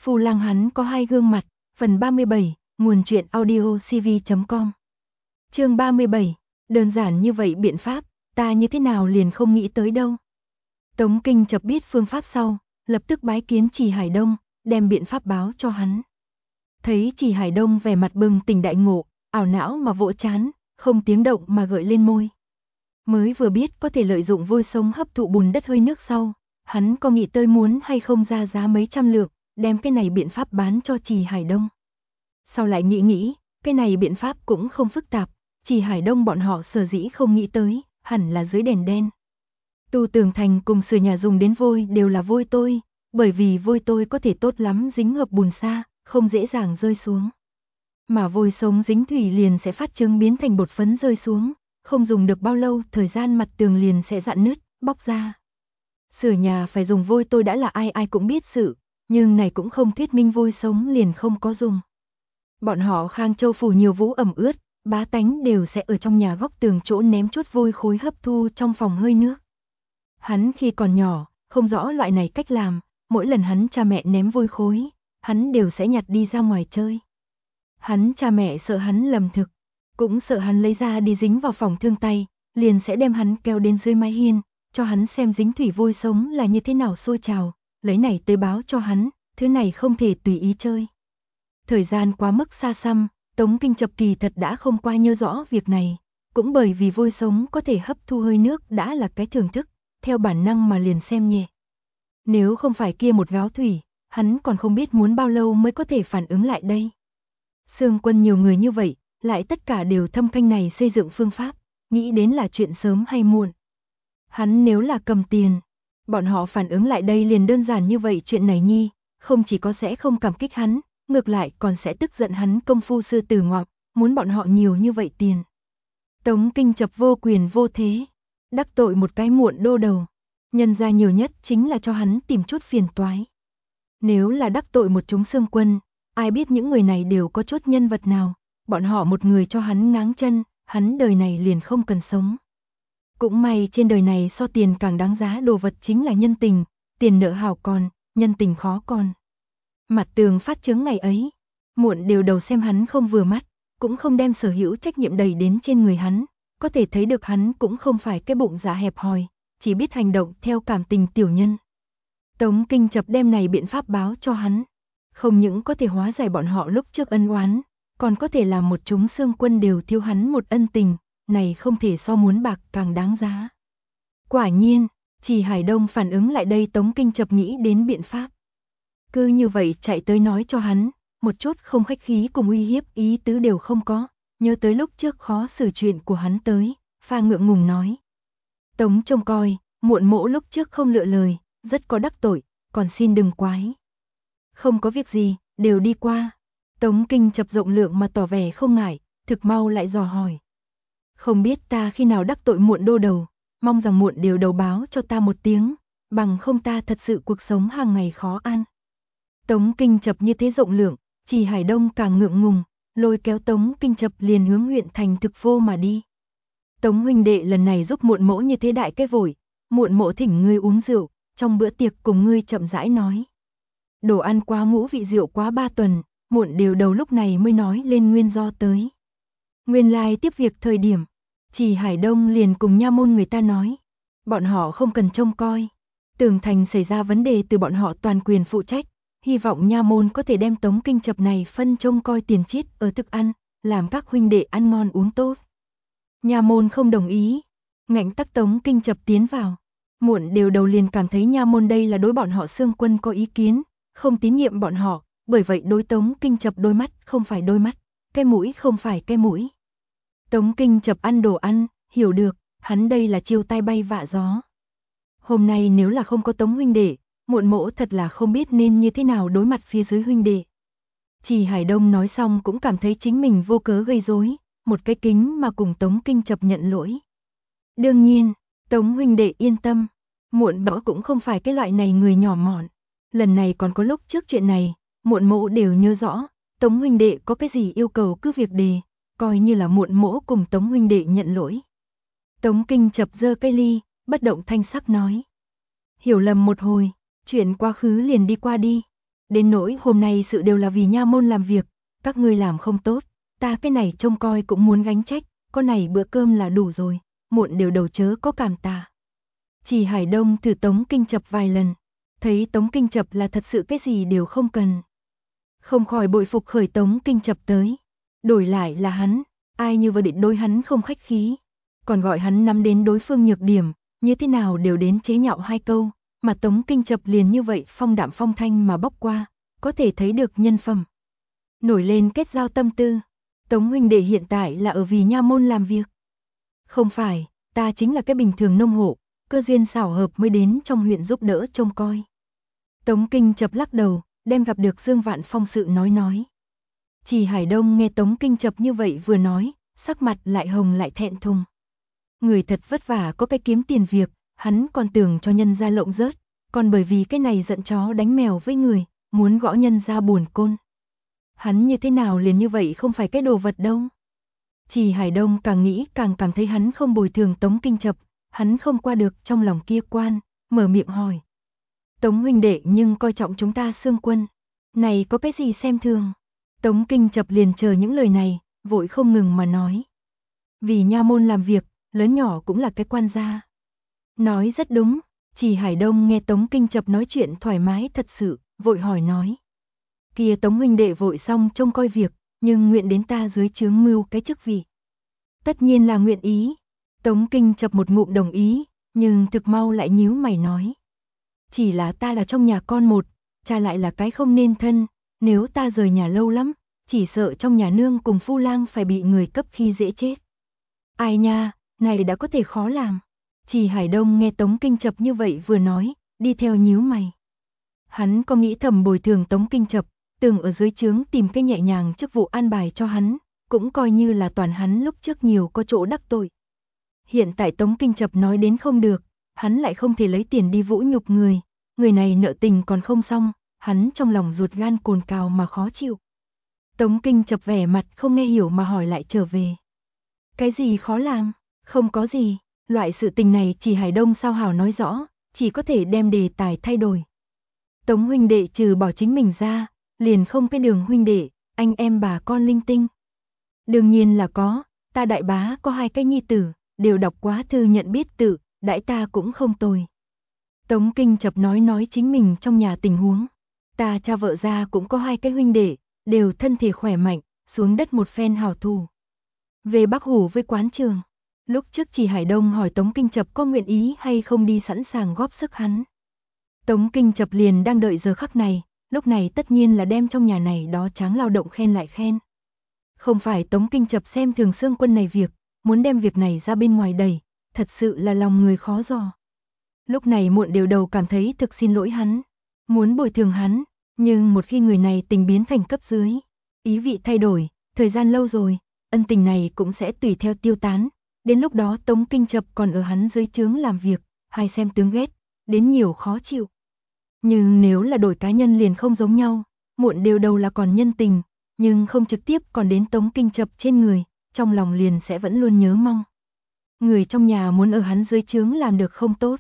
Phu lang hắn có hai gương mặt, phần 37, nguồn truyện audio cv.com. Chương 37, đơn giản như vậy biện pháp, ta như thế nào liền không nghĩ tới đâu. Tống Kinh Chập biết phương pháp sau, lập tức bái kiến Trì Hải Đông, đem biện pháp báo cho hắn. Thấy Trì Hải Đông vẻ mặt bừng tỉnh đại ngộ, ảo não mà vỗ chán, không tiếng động mà gợi lên môi. Mới vừa biết có thể lợi dụng vôi sống hấp thụ bùn đất hơi nước sau, hắn có nghĩ tới muốn hay không ra giá mấy trăm lượng, đem cái này biện pháp bán cho Trì Hải Đông. Sau lại nghĩ, cái này biện pháp cũng không phức tạp, Trì Hải Đông bọn họ sở dĩ không nghĩ tới, hẳn là dưới đèn đen. Tu tường thành cùng sửa nhà dùng đến vôi đều là vôi tôi, bởi vì vôi tôi có thể tốt lắm dính hợp bùn sa, không dễ dàng rơi xuống. Mà vôi sống dính thủy liền sẽ phát trứng biến thành bột phấn rơi xuống, không dùng được bao lâu thời gian mặt tường liền sẽ rạn nứt, bóc ra. Sửa nhà phải dùng vôi tôi đã là ai cũng biết sự, nhưng này cũng không thuyết minh vôi sống liền không có dùng. Bọn họ Khang Châu phủ nhiều vũ ẩm ướt, bá tánh đều sẽ ở trong nhà góc tường chỗ ném chút vôi khối hấp thu trong phòng hơi nước. Hắn khi còn nhỏ, không rõ loại này cách làm, mỗi lần hắn cha mẹ ném vôi khối, hắn đều sẽ nhặt đi ra ngoài chơi. Hắn cha mẹ sợ hắn lầm thực, cũng sợ hắn lấy ra đi dính vào phòng thương tay, liền sẽ đem hắn kéo đến dưới mái hiên, cho hắn xem dính thủy vôi sống là như thế nào sôi trào, lấy này tới báo cho hắn, thứ này không thể tùy ý chơi. Thời gian quá mức xa xăm, Tống Kinh Chập kỳ thật đã không qua nhớ rõ việc này, cũng bởi vì vôi sống có thể hấp thu hơi nước đã là cái thưởng thức, theo bản năng mà liền xem nhẹ. Nếu không phải kia một gáo thủy, hắn còn không biết muốn bao lâu mới có thể phản ứng lại đây. Sương Quân nhiều người như vậy, lại tất cả đều thâm canh này xây dựng phương pháp, nghĩ đến là chuyện sớm hay muộn. Hắn nếu là cầm tiền, bọn họ phản ứng lại đây liền đơn giản như vậy chuyện này nhi, không chỉ có sẽ không cảm kích hắn, ngược lại còn sẽ tức giận hắn công phu sư tử ngoạm, muốn bọn họ nhiều như vậy tiền. Tống Kinh Chập vô quyền vô thế, đắc tội một cái muộn đô đầu, nhân ra nhiều nhất chính là cho hắn tìm chút phiền toái. Nếu là đắc tội một chúng Sương Quân, ai biết những người này đều có chốt nhân vật nào, bọn họ một người cho hắn ngáng chân, hắn đời này liền không cần sống. Cũng may trên đời này so tiền càng đáng giá đồ vật chính là nhân tình, tiền nợ hảo còn, nhân tình khó còn. Mặt tường phát chứng ngày ấy, muộn đều đầu xem hắn không vừa mắt, cũng không đem sở hữu trách nhiệm đầy đến trên người hắn, có thể thấy được hắn cũng không phải cái bụng dạ hẹp hòi, chỉ biết hành động theo cảm tình tiểu nhân. Tống Kinh Chập đem này biện pháp báo cho hắn, không những có thể hóa giải bọn họ lúc trước ân oán, còn có thể làm một chúng Sương Quân đều thiếu hắn một ân tình, này không thể so muốn bạc càng đáng giá. Quả nhiên, Trì Hải Đông phản ứng lại đây Tống Kinh Chập nghĩ đến biện pháp. Cứ như vậy chạy tới nói cho hắn, một chút không khách khí cùng uy hiếp ý tứ đều không có, nhớ tới lúc trước khó xử chuyện của hắn tới, pha ngượng ngùng nói. Tống trông coi, muộn mỗ lúc trước không lựa lời, rất có đắc tội, còn xin đừng quái. Không có việc gì, đều đi qua. Tống Kinh Chập rộng lượng mà tỏ vẻ không ngại, thực mau lại dò hỏi. Không biết ta khi nào đắc tội muộn đô đầu, mong rằng muộn đều đầu báo cho ta một tiếng, bằng không ta thật sự cuộc sống hàng ngày khó ăn. Tống Kinh Chập như thế rộng lượng, Trì Hải Đông càng ngượng ngùng, lôi kéo Tống Kinh Chập liền hướng huyện thành thực vô mà đi. Tống huynh đệ lần này giúp muộn mỗ như thế đại cái vội, muộn mỗ thỉnh ngươi uống rượu, trong bữa tiệc cùng ngươi chậm rãi nói. Đồ ăn quá ngũ vị rượu quá 3 tuần, muộn đều đầu lúc này mới nói lên nguyên do tới. Nguyên lai tiếp việc thời điểm, Trì Hải Đông liền cùng nha môn người ta nói, bọn họ không cần trông coi, tường thành xảy ra vấn đề từ bọn họ toàn quyền phụ trách, hy vọng nha môn có thể đem Tống Kinh Chập này phân trông coi tiền chiết ở thức ăn, làm các huynh đệ ăn ngon uống tốt. Nha môn không đồng ý, ngạnh tắc Tống Kinh Chập tiến vào, muộn đều đầu liền cảm thấy nha môn đây là đối bọn họ Sương Quân có ý kiến, không tín nhiệm bọn họ, bởi vậy đối Tống Kinh Chập đôi mắt không phải đôi mắt, cái mũi không phải cái mũi. Tống Kinh Chập ăn đồ ăn, hiểu được, hắn đây là chiêu tai bay vạ gió. Hôm nay nếu là không có Tống huynh đệ, muộn mỗ thật là không biết nên như thế nào đối mặt phía dưới huynh đệ. Trì Hải Đông nói xong cũng cảm thấy chính mình vô cớ gây rối, một cái kính mà cùng Tống Kinh Chập nhận lỗi. Đương nhiên, Tống huynh đệ yên tâm, muộn mỗ cũng không phải cái loại này người nhỏ mọn. Lần này còn có lúc trước chuyện này, muộn mỗ đều nhớ rõ, Tống huynh đệ có cái gì yêu cầu cứ việc đề, coi như là muộn mỗ cùng Tống huynh đệ nhận lỗi. Tống Kinh Chập giơ cây ly, bất động thanh sắc nói. Hiểu lầm một hồi, chuyện quá khứ liền đi qua đi. Đến nỗi hôm nay sự đều là vì nha môn làm việc, các ngươi làm không tốt, ta cái này trông coi cũng muốn gánh trách, có này bữa cơm là đủ rồi, muộn đều đầu chớ có cảm tạ. Chỉ Hải Đông thử Tống Kinh Chập vài lần, thấy Tống Kinh Chập là thật sự cái gì đều không cần. Không khỏi bội phục khởi Tống Kinh Chập tới. Đổi lại là hắn, ai như vừa định đối hắn không khách khí, còn gọi hắn nắm đến đối phương nhược điểm, như thế nào đều đến chế nhạo hai câu, mà Tống Kinh Chập liền như vậy phong đạm phong thanh mà bóc qua, có thể thấy được nhân phẩm. Nổi lên kết giao tâm tư, Tống huynh đệ hiện tại là ở vì nha môn làm việc. Không phải, ta chính là cái bình thường nông hộ, cơ duyên xảo hợp mới đến trong huyện giúp đỡ trông coi. Tống Kinh Chập lắc đầu, đem gặp được Dương Vạn Phong sự nói. Chỉ Hải Đông nghe Tống Kinh Chập như vậy vừa nói, sắc mặt lại hồng lại thẹn thùng. Người thật vất vả có cái kiếm tiền việc, hắn còn tưởng cho nhân gia lộng rớt, còn bởi vì cái này giận chó đánh mèo với người, muốn gõ nhân gia buồn côn. Hắn như thế nào liền như vậy không phải cái đồ vật đâu. Chỉ Hải Đông càng nghĩ càng cảm thấy hắn không bồi thường Tống Kinh Chập, hắn không qua được trong lòng kia quan, mở miệng hỏi. Tống huynh đệ nhưng coi trọng chúng ta Xương Quân, này có cái gì xem thường. Tống Kinh Chập liền chờ những lời này, vội không ngừng mà nói. Vì nha môn làm việc, lớn nhỏ cũng là cái quan gia. Nói rất đúng, Chỉ Hải Đông nghe Tống Kinh Chập nói chuyện thoải mái thật sự, vội hỏi nói. Kia Tống huynh đệ vội xong trông coi việc, nhưng nguyện đến ta dưới trướng mưu cái chức vị. Tất nhiên là nguyện ý. Tống Kinh Chập một ngụm đồng ý, nhưng thực mau lại nhíu mày nói. Chỉ là ta là trong nhà con một, cha lại là cái không nên thân, nếu ta rời nhà lâu lắm, chỉ sợ trong nhà nương cùng phu lang phải bị người cấp khi dễ chết. Ai nha, này đã có thể khó làm. Chỉ Hải Đông nghe Tống Kinh Chập như vậy vừa nói, đi theo nhíu mày. Hắn có nghĩ thầm bồi thường Tống Kinh Chập, từng ở dưới trướng tìm cái nhẹ nhàng chức vụ an bài cho hắn, cũng coi như là toàn hắn lúc trước nhiều có chỗ đắc tội. Hiện tại Tống Kinh Chập nói đến không được, hắn lại không thể lấy tiền đi vũ nhục người này nợ tình còn không xong, hắn trong lòng ruột gan cồn cào mà khó chịu. Tống Kinh Chập vẻ mặt không nghe hiểu mà hỏi lại trở về. Cái gì khó làm? Không có gì, loại sự tình này chỉ Hải Đông sao hảo nói rõ, chỉ có thể đem đề tài thay đổi. Tống huynh đệ trừ bỏ chính mình ra, liền không cái đường huynh đệ, anh em bà con linh tinh. Đương nhiên là có, ta đại bá có 2 cái nhi tử, đều đọc quá thư nhận biết tự, đãi ta cũng không tồi. Tống Kinh Chập nói chính mình trong nhà tình huống. Ta cha vợ ra cũng có 2 cái huynh đệ, đều thân thể khỏe mạnh, xuống đất một phen hảo thủ. Về Bắc Hủ với quán trường, lúc trước Chỉ Hải Đông hỏi Tống Kinh Chập có nguyện ý hay không đi sẵn sàng góp sức hắn. Tống Kinh Chập liền đang đợi giờ khắc này, lúc này tất nhiên là đem trong nhà này đó tráng lao động khen lại khen. Không phải Tống Kinh Chập xem thường Xương Quân này việc, muốn đem việc này ra bên ngoài đẩy, thật sự là lòng người khó dò. Lúc này muộn đều đầu cảm thấy thực xin lỗi hắn, muốn bồi thường hắn, nhưng một khi người này tình biến thành cấp dưới, ý vị thay đổi, thời gian lâu rồi, ân tình này cũng sẽ tùy theo tiêu tán, đến lúc đó Tống Kinh Chập còn ở hắn dưới trướng làm việc, hay xem tướng ghét, đến nhiều khó chịu. Nhưng nếu là đổi cá nhân liền không giống nhau, muộn đều đầu là còn nhân tình, nhưng không trực tiếp còn đến Tống Kinh Chập trên người, trong lòng liền sẽ vẫn luôn nhớ mong. Người trong nhà muốn ở hắn dưới trướng làm được không tốt.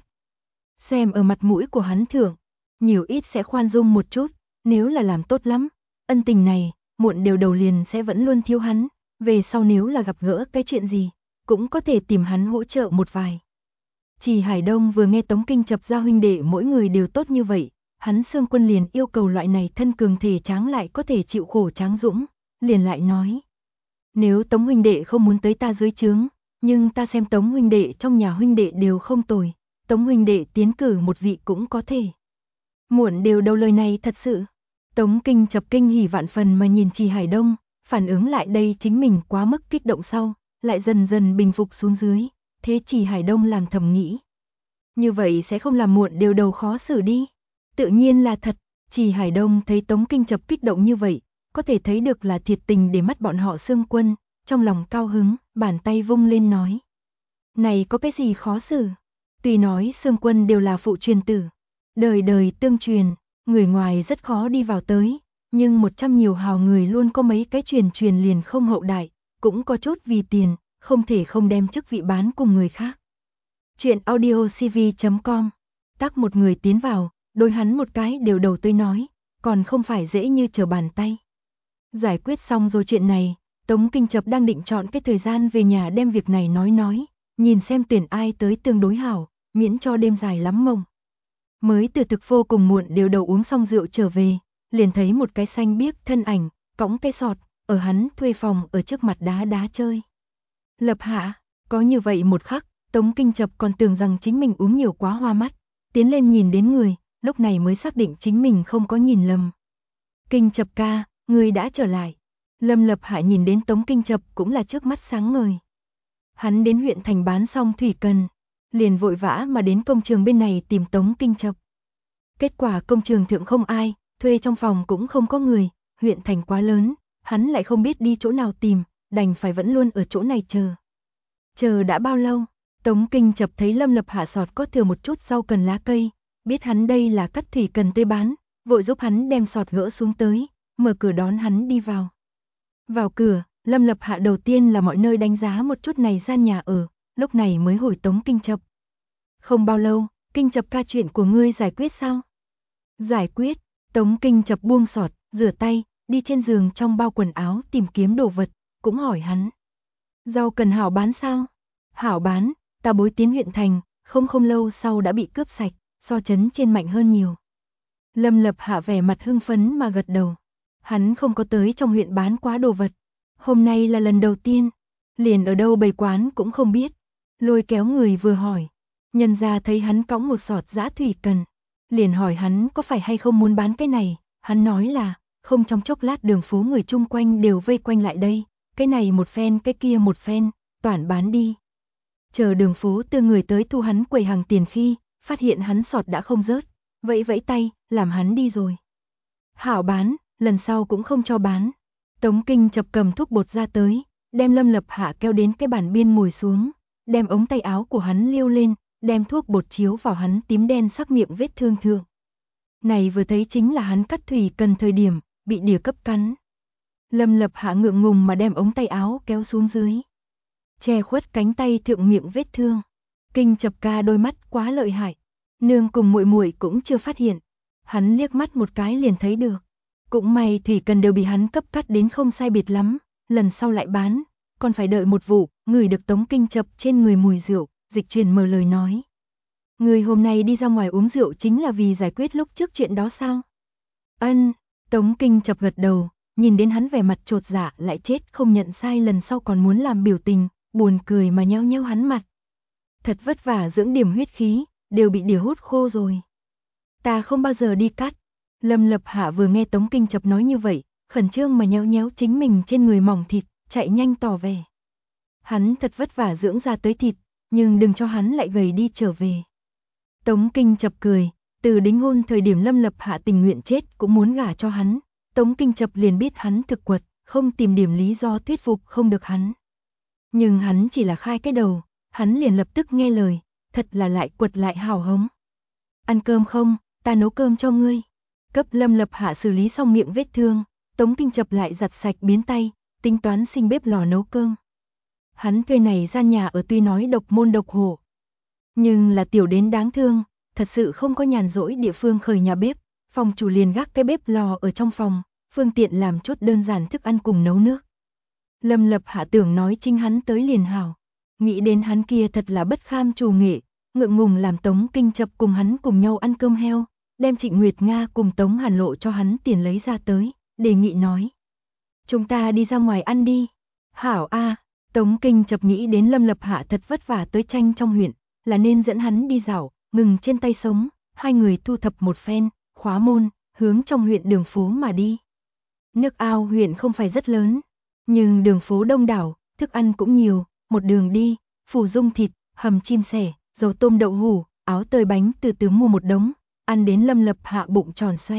Xem ở mặt mũi của hắn thưởng, nhiều ít sẽ khoan dung một chút, nếu là làm tốt lắm, ân tình này, muộn đều đầu liền sẽ vẫn luôn thiếu hắn, về sau nếu là gặp gỡ cái chuyện gì, cũng có thể tìm hắn hỗ trợ một vài. Chỉ Hải Đông vừa nghe Tống Kinh Chập ra huynh đệ mỗi người đều tốt như vậy, hắn Xương Quân liền yêu cầu loại này thân cường thể tráng lại có thể chịu khổ tráng dũng, liền lại nói. Nếu Tống huynh đệ không muốn tới ta dưới trướng, nhưng ta xem Tống huynh đệ trong nhà huynh đệ đều không tồi, Tống huynh đệ tiến cử một vị cũng có thể. Muộn đều đầu lời này thật sự. Tống Kinh Chập kinh hỉ vạn phần mà nhìn Chỉ Hải Đông, phản ứng lại đây chính mình quá mức kích động sau, lại dần dần bình phục xuống dưới, thế Chỉ Hải Đông làm thầm nghĩ. Như vậy sẽ không làm muộn đều đầu khó xử đi. Tự nhiên là thật, Chỉ Hải Đông thấy Tống Kinh Chập kích động như vậy, có thể thấy được là thiệt tình để mắt bọn họ Xương Quân, trong lòng cao hứng, bàn tay vung lên nói. Này có cái gì khó xử? Tuy nói Xương Quân đều là phụ truyền tử, đời đời tương truyền, người ngoài rất khó đi vào tới, nhưng 100 nhiều hào người luôn có mấy cái truyền liền không hậu đại, cũng có chút vì tiền, không thể không đem chức vị bán cùng người khác. Chuyện audiocv.com, tác một người tiến vào, đôi hắn một cái đều đầu tươi nói, còn không phải dễ như trở bàn tay. Giải quyết xong rồi chuyện này, Tống Kinh Chập đang định chọn cái thời gian về nhà đem việc này nói, nhìn xem tuyển ai tới tương đối hảo, miễn cho đêm dài lắm mộng. Mới từ thực vô cùng muộn đều đầu uống xong rượu trở về, liền thấy một cái xanh biếc thân ảnh, cõng cái sọt, ở hắn thuê phòng ở trước mặt đá chơi. Lập Hạ, có như vậy một khắc, Tống Kinh Chập còn tưởng rằng chính mình uống nhiều quá hoa mắt, tiến lên nhìn đến người, lúc này mới xác định chính mình không có nhìn lầm. Kinh Chập ca, người đã trở lại. Lâm Lập Hạ nhìn đến Tống Kinh Chập cũng là trước mắt sáng ngời. Hắn đến huyện thành bán xong thủy cần, liền vội vã mà đến công trường bên này tìm Tống Kinh Chập. Kết quả công trường thượng không ai, thuê trong phòng cũng không có người, huyện thành quá lớn, hắn lại không biết đi chỗ nào tìm, đành phải vẫn luôn ở chỗ này chờ. Chờ đã bao lâu, Tống Kinh Chập thấy Lâm Lập Hạ sọt có thừa một chút rau cần lá cây, biết hắn đây là cắt thủy cần tới bán, vội giúp hắn đem sọt gỡ xuống tới, mở cửa đón hắn đi vào. Vào cửa, Lâm Lập Hạ đầu tiên là mọi nơi đánh giá một chút này gian nhà ở, lúc này mới hỏi Tống Kinh Chập. Không bao lâu, Kinh Chập ca chuyện của ngươi giải quyết sao? Giải quyết, Tống Kinh Chập buông sọt, rửa tay, đi trên giường trong bao quần áo tìm kiếm đồ vật, cũng hỏi hắn. Rau cần hảo bán sao? Hảo bán, ta bối tiến huyện thành, không lâu sau đã bị cướp sạch, so trấn trên mạnh hơn nhiều. Lâm Lập Hạ vẻ mặt hưng phấn mà gật đầu. Hắn không có tới trong huyện bán quá đồ vật. Hôm nay là lần đầu tiên, liền ở đâu bày quán cũng không biết. Lôi kéo người vừa hỏi, nhân ra thấy hắn cõng một sọt giã thủy cần. Liền hỏi hắn có phải hay không muốn bán cái này, hắn nói là, không trong chốc lát đường phố người chung quanh đều vây quanh lại đây, cái này một phen cái kia một phen, toàn bán đi. Chờ đường phố tư người tới thu hắn quầy hàng tiền khi, phát hiện hắn sọt đã không rớt, vẫy tay, làm hắn đi rồi. Hảo bán, lần sau cũng không cho bán. Tống Kinh Chập cầm thuốc bột ra tới, đem Lâm Lập Hạ kéo đến cái bàn biên ngồi xuống, đem ống tay áo của hắn liêu lên, đem thuốc bột chiếu vào hắn tím đen sắc miệng vết thương thượng. Này vừa thấy chính là hắn cắt thủy cần thời điểm, bị đỉa cấp cắn. Lâm Lập Hạ ngượng ngùng mà đem ống tay áo kéo xuống dưới, che khuất cánh tay thượng miệng vết thương. Kinh Chập ca đôi mắt quá lợi hại, nương cùng muội muội cũng chưa phát hiện, hắn liếc mắt một cái liền thấy được. Cũng may thủy cần đều bị hắn cấp cắt đến không sai biệt lắm, lần sau lại bán, còn phải đợi một vụ, ngửi được Tống Kinh Chập trên người mùi rượu, dịch chuyển mở lời nói. Người hôm nay đi ra ngoài uống rượu chính là vì giải quyết lúc trước chuyện đó sao? Ân, Tống Kinh Chập gật đầu, nhìn đến hắn vẻ mặt chột dạ lại chết không nhận sai lần sau còn muốn làm biểu tình, buồn cười mà nheo nheo hắn mặt. Thật vất vả dưỡng điểm huyết khí, đều bị đỉa hút khô rồi. Ta không bao giờ đi cắt. Lâm Lập Hạ vừa nghe Tống Kinh Chập nói như vậy, khẩn trương mà nhéo nhéo chính mình trên người mỏng thịt, chạy nhanh tỏ vẻ. Hắn thật vất vả dưỡng ra tới thịt, nhưng đừng cho hắn lại gầy đi trở về. Tống Kinh Chập cười, từ đính hôn thời điểm Lâm Lập Hạ tình nguyện chết cũng muốn gả cho hắn. Tống Kinh Chập liền biết hắn thực quật, không tìm điểm lý do thuyết phục không được hắn. Nhưng hắn chỉ là khai cái đầu, hắn liền lập tức nghe lời, thật là lại quật lại hào hống. Ăn cơm không, ta nấu cơm cho ngươi. Cấp Lâm Lập Hạ xử lý xong miệng vết thương, Tống Kinh Chập lại giặt sạch biến tay, tính toán sinh bếp lò nấu cơm. Hắn thuê này gian nhà ở tuy nói độc môn độc hộ, nhưng là tiểu đến đáng thương, thật sự không có nhàn rỗi địa phương khởi nhà bếp, phòng chủ liền gác cái bếp lò ở trong phòng, phương tiện làm chút đơn giản thức ăn cùng nấu nước. Lâm Lập Hạ tưởng nói chính hắn tới liền hảo, nghĩ đến hắn kia thật là bất kham trù nghệ, ngượng ngùng làm Tống Kinh Chập cùng hắn cùng nhau ăn cơm heo, đem Trịnh Nguyệt Nga cùng Tống Hàn Lộ cho hắn tiền lấy ra tới, đề nghị nói. Chúng ta đi ra ngoài ăn đi. Hảo a, Tống Kinh Chập nghĩ đến Lâm Lập Hạ thật vất vả tới tranh trong huyện, là nên dẫn hắn đi dạo, ngừng trên tay sống, hai người thu thập một phen, khóa môn, hướng trong huyện đường phố mà đi. Nước Ao huyện không phải rất lớn, nhưng đường phố đông đảo, thức ăn cũng nhiều, một đường đi, phủ dung thịt, hầm chim sẻ, dầu tôm đậu hủ, áo tơi bánh từ từ mua một đống, ăn đến Lâm Lập Hạ bụng tròn xoe.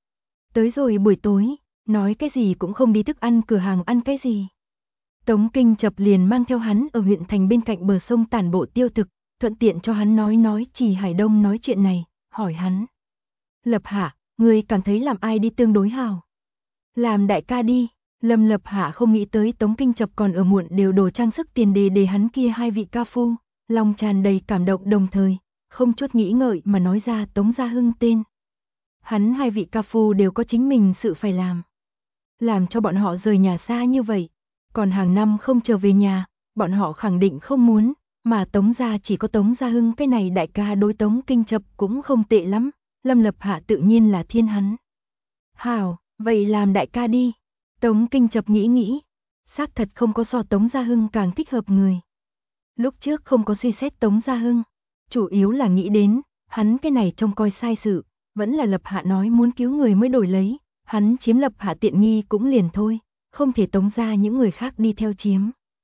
Tới rồi buổi tối, nói cái gì cũng không đi thức ăn cửa hàng ăn cái gì. Tống Kinh Chập liền mang theo hắn ở huyện thành bên cạnh bờ sông tản bộ tiêu thực, thuận tiện cho hắn nói Trì Hải Đông nói chuyện này, hỏi hắn. Lập Hạ, ngươi cảm thấy làm ai đi tương đối hào? Làm đại ca đi. Lâm Lập Hạ không nghĩ tới Tống Kinh Chập còn ở muộn đều đồ trang sức tiền đề để hắn kia hai vị ca phu, lòng tràn đầy cảm động đồng thời, không chút nghĩ ngợi mà nói ra Tống Gia Hưng tên. Hắn hai vị ca phu đều có chính mình sự phải làm cho bọn họ rời nhà xa như vậy, còn hàng năm không trở về nhà, bọn họ khẳng định không muốn, mà Tống gia chỉ có Tống Gia Hưng cái này đại ca đối Tống Kinh Chập cũng không tệ lắm, Lâm Lập Hạ tự nhiên là thiên hắn. Hảo, vậy làm đại ca đi. Tống Kinh Chập nghĩ, xác thật không có so Tống Gia Hưng càng thích hợp người. Lúc trước không có suy xét Tống Gia Hưng, chủ yếu là nghĩ đến, hắn cái này trông coi sai sự, vẫn là Lập Hạ nói muốn cứu người mới đổi lấy, hắn chiếm Lập Hạ tiện nghi cũng liền thôi, không thể Tống gia những người khác đi theo chiếm.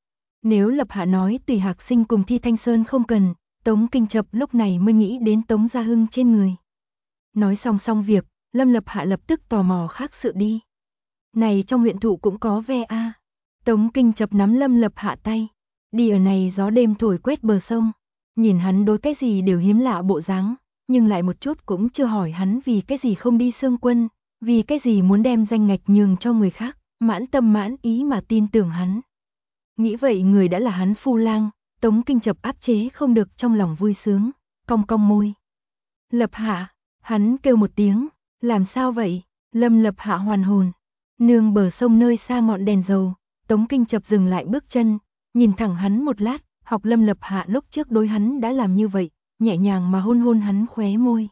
Nếu Lập Hạ nói Tùy Hạc Sinh cùng Thi Thanh Sơn không cần, Tống Kinh Chập lúc này mới nghĩ đến Tống Gia Hưng trên người. Nói xong việc, Lâm Lập Hạ lập tức tò mò khác sự đi. Này trong huyện thụ cũng có ve a. Tống Kinh Chập nắm Lâm Lập Hạ tay, đi ở này gió đêm thổi quét bờ sông, nhìn hắn đối cái gì đều hiếm lạ bộ dáng, nhưng lại một chút cũng chưa hỏi hắn vì cái gì không đi xương quân, vì cái gì muốn đem danh ngạch nhường cho người khác, mãn tâm mãn ý mà tin tưởng hắn. Nghĩ vậy người đã là hắn phu lang, Tống Kinh Chập áp chế không được trong lòng vui sướng, cong cong môi. Lập Hạ, hắn kêu một tiếng, làm sao vậy? Lâm Lập Hạ hoàn hồn, nương bờ sông nơi xa ngọn đèn dầu, Tống Kinh Chập dừng lại bước chân, nhìn thẳng hắn một lát, học Lâm Lập Hạ lúc trước đối hắn đã làm như vậy, nhẹ nhàng mà hôn hắn khóe môi.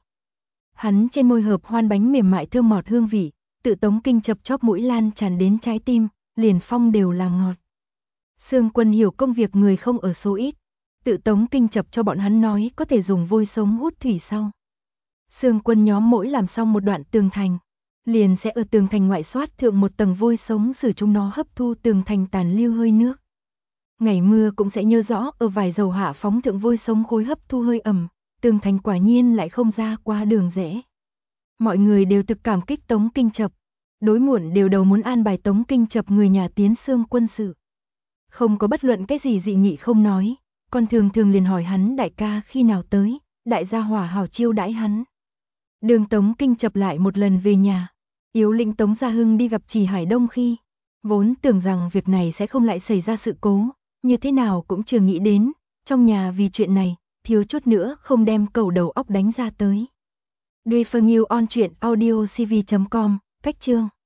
Hắn trên môi hợp hoan bánh mềm mại thơm ngọt hương vị, tự Tống Kinh Chập chóp mũi lan tràn đến trái tim, liền phong đều làm ngọt. Sương Quân hiểu công việc người không ở số ít, tự Tống Kinh Chập cho bọn hắn nói có thể dùng vôi sống hút thủy sau. Sương Quân nhóm mỗi làm xong một đoạn tường thành, liền sẽ ở tường thành ngoại xoát thượng một tầng vôi sống sử chúng nó hấp thu tường thành tàn lưu hơi nước. Ngày mưa cũng sẽ nhớ rõ ở vài dầu hạ phóng thượng vôi sống khối hấp thu hơi ẩm, tường thành quả nhiên lại không ra qua đường rẽ. Mọi người đều thực cảm kích Tống Kinh Chập, đối muộn đều đầu muốn an bài Tống Kinh Chập người nhà tiến Sương Quân sự. Không có bất luận cái gì dị nghị không nói, còn thường liền hỏi hắn đại ca khi nào tới, đại gia hỏa hảo chiêu đãi hắn. Đường Tống Kinh Chập lại một lần về nhà, yếu lĩnh Tống Gia Hưng đi gặp Trì Hải Đông khi, vốn tưởng rằng việc này sẽ không lại xảy ra sự cố, như thế nào cũng chưa nghĩ đến, trong nhà vì chuyện này, thiếu chút nữa không đem cầu đầu óc đánh ra tới. Duy Phương Yêu on truyện audio cv.com, cách chương